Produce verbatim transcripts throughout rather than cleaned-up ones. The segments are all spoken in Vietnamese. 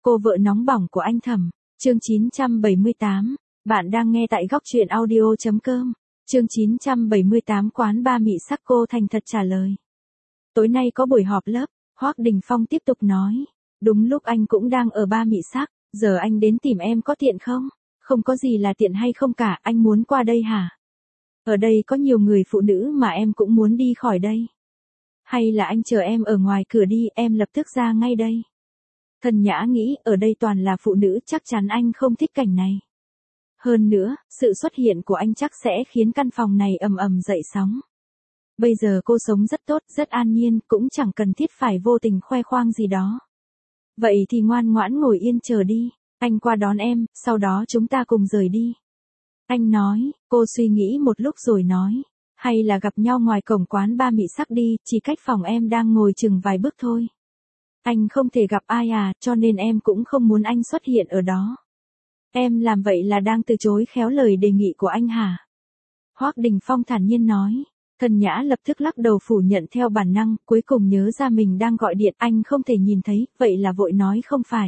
Cô vợ nóng bỏng của anh Thẩm, chương chín trăm bảy mươi tám. Bạn đang nghe tại góc truyện audio chấm com. Chương chín trăm bảy mươi tám quán ba mị sắc. Cô thành thật trả lời. Tối nay có buổi họp lớp, Hoắc Đình Phong tiếp tục nói. Đúng lúc anh cũng đang ở ba mị sắc, giờ anh đến tìm em có tiện không? Không có gì là tiện hay không cả, anh muốn qua đây hả? Ở đây có nhiều người phụ nữ mà em cũng muốn đi khỏi đây. Hay là anh chờ em ở ngoài cửa đi, em lập tức ra ngay đây. Thần Nhã nghĩ ở đây toàn là phụ nữ, chắc chắn anh không thích cảnh này. Hơn nữa, sự xuất hiện của anh chắc sẽ khiến căn phòng này ầm ầm dậy sóng. Bây giờ cô sống rất tốt, rất an nhiên, cũng chẳng cần thiết phải vô tình khoe khoang gì đó. Vậy thì ngoan ngoãn ngồi yên chờ đi, anh qua đón em, sau đó chúng ta cùng rời đi. Anh nói, cô suy nghĩ một lúc rồi nói, hay là gặp nhau ngoài cổng quán ba mị sắc đi, chỉ cách phòng em đang ngồi chừng vài bước thôi. Anh không thể gặp ai à, cho nên em cũng không muốn anh xuất hiện ở đó. Em làm vậy là đang từ chối khéo lời đề nghị của anh hả? Hoắc Đình Phong thản nhiên nói. Thần Nhã lập tức lắc đầu phủ nhận theo bản năng, cuối cùng nhớ ra mình đang gọi điện, anh không thể nhìn thấy, vậy là vội nói không phải.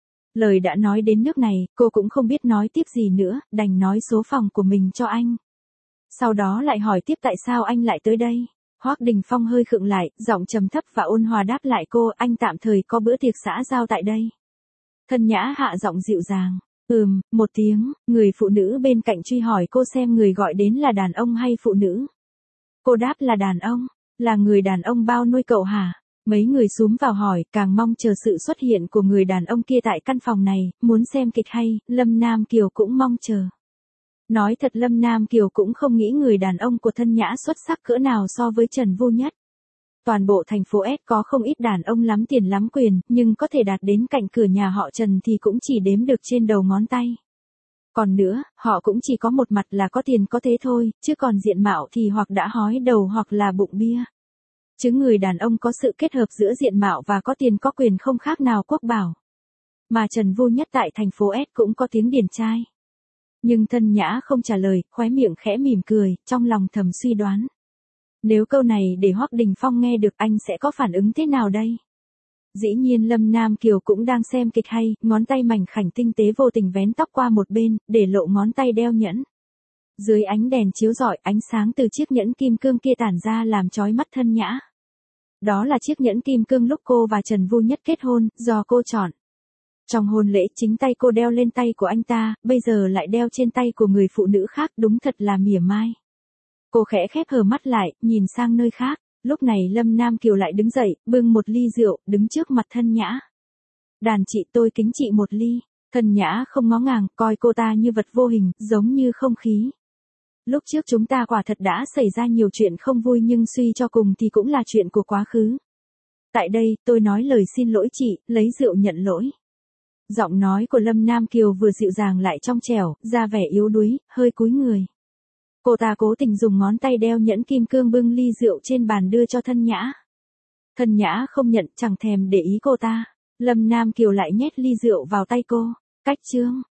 Lời đã nói đến nước này, cô cũng không biết nói tiếp gì nữa, đành nói số phòng của mình cho anh. Sau đó lại hỏi tiếp tại sao anh lại tới đây. Hoắc Đình Phong hơi khựng lại, giọng trầm thấp và ôn hòa đáp lại cô, anh tạm thời có bữa tiệc xã giao tại đây. Thần Nhã hạ giọng dịu dàng. Ừm, một tiếng, người phụ nữ bên cạnh truy hỏi cô xem người gọi đến là đàn ông hay phụ nữ. Cô đáp là đàn ông, là người đàn ông bao nuôi cậu hả? Mấy người xúm vào hỏi, càng mong chờ sự xuất hiện của người đàn ông kia tại căn phòng này, muốn xem kịch hay, Lâm Nam Kiều cũng mong chờ. Nói thật Lâm Nam Kiều cũng không nghĩ người đàn ông của Thân Nhã xuất sắc cỡ nào so với Trần Vô Nhất. Toàn bộ thành phố S có không ít đàn ông lắm tiền lắm quyền, nhưng có thể đạt đến cạnh cửa nhà họ Trần thì cũng chỉ đếm được trên đầu ngón tay. Còn nữa, họ cũng chỉ có một mặt là có tiền có thế thôi, chứ còn diện mạo thì hoặc đã hói đầu hoặc là bụng bia. Chứ người đàn ông có sự kết hợp giữa diện mạo và có tiền có quyền không khác nào quốc bảo. Mà Trần Vô Nhất tại thành phố S cũng có tiếng điển trai. Nhưng Thân Nhã không trả lời, khóe miệng khẽ mỉm cười, trong lòng thầm suy đoán. Nếu câu này để Hoắc Đình Phong nghe được anh sẽ có phản ứng thế nào đây? Dĩ nhiên Lâm Nam Kiều cũng đang xem kịch hay, ngón tay mảnh khảnh tinh tế vô tình vén tóc qua một bên, để lộ ngón tay đeo nhẫn. Dưới ánh đèn chiếu rọi, ánh sáng từ chiếc nhẫn kim cương kia tản ra làm chói mắt Thân Nhã. Đó là chiếc nhẫn kim cương lúc cô và Trần Vô Nhất kết hôn, do cô chọn. Trong hôn lễ chính tay cô đeo lên tay của anh ta, bây giờ lại đeo trên tay của người phụ nữ khác, đúng thật là mỉa mai. Cô khẽ khép hờ mắt lại, nhìn sang nơi khác. Lúc này Lâm Nam Kiều lại đứng dậy, bưng một ly rượu, đứng trước mặt Thân Nhã. Đàn chị tôi kính chị một ly. Thân Nhã không ngó ngàng, coi cô ta như vật vô hình, giống như không khí. Lúc trước chúng ta quả thật đã xảy ra nhiều chuyện không vui nhưng suy cho cùng thì cũng là chuyện của quá khứ. Tại đây, tôi nói lời xin lỗi chị, lấy rượu nhận lỗi. Giọng nói của Lâm Nam Kiều vừa dịu dàng lại trong trẻo, ra vẻ yếu đuối, hơi cúi người. Cô ta cố tình dùng ngón tay đeo nhẫn kim cương bưng ly rượu trên bàn đưa cho Thân Nhã. Thân Nhã không nhận, chẳng thèm để ý cô ta. Lâm Nam Kiều lại nhét ly rượu vào tay cô. Cách chương.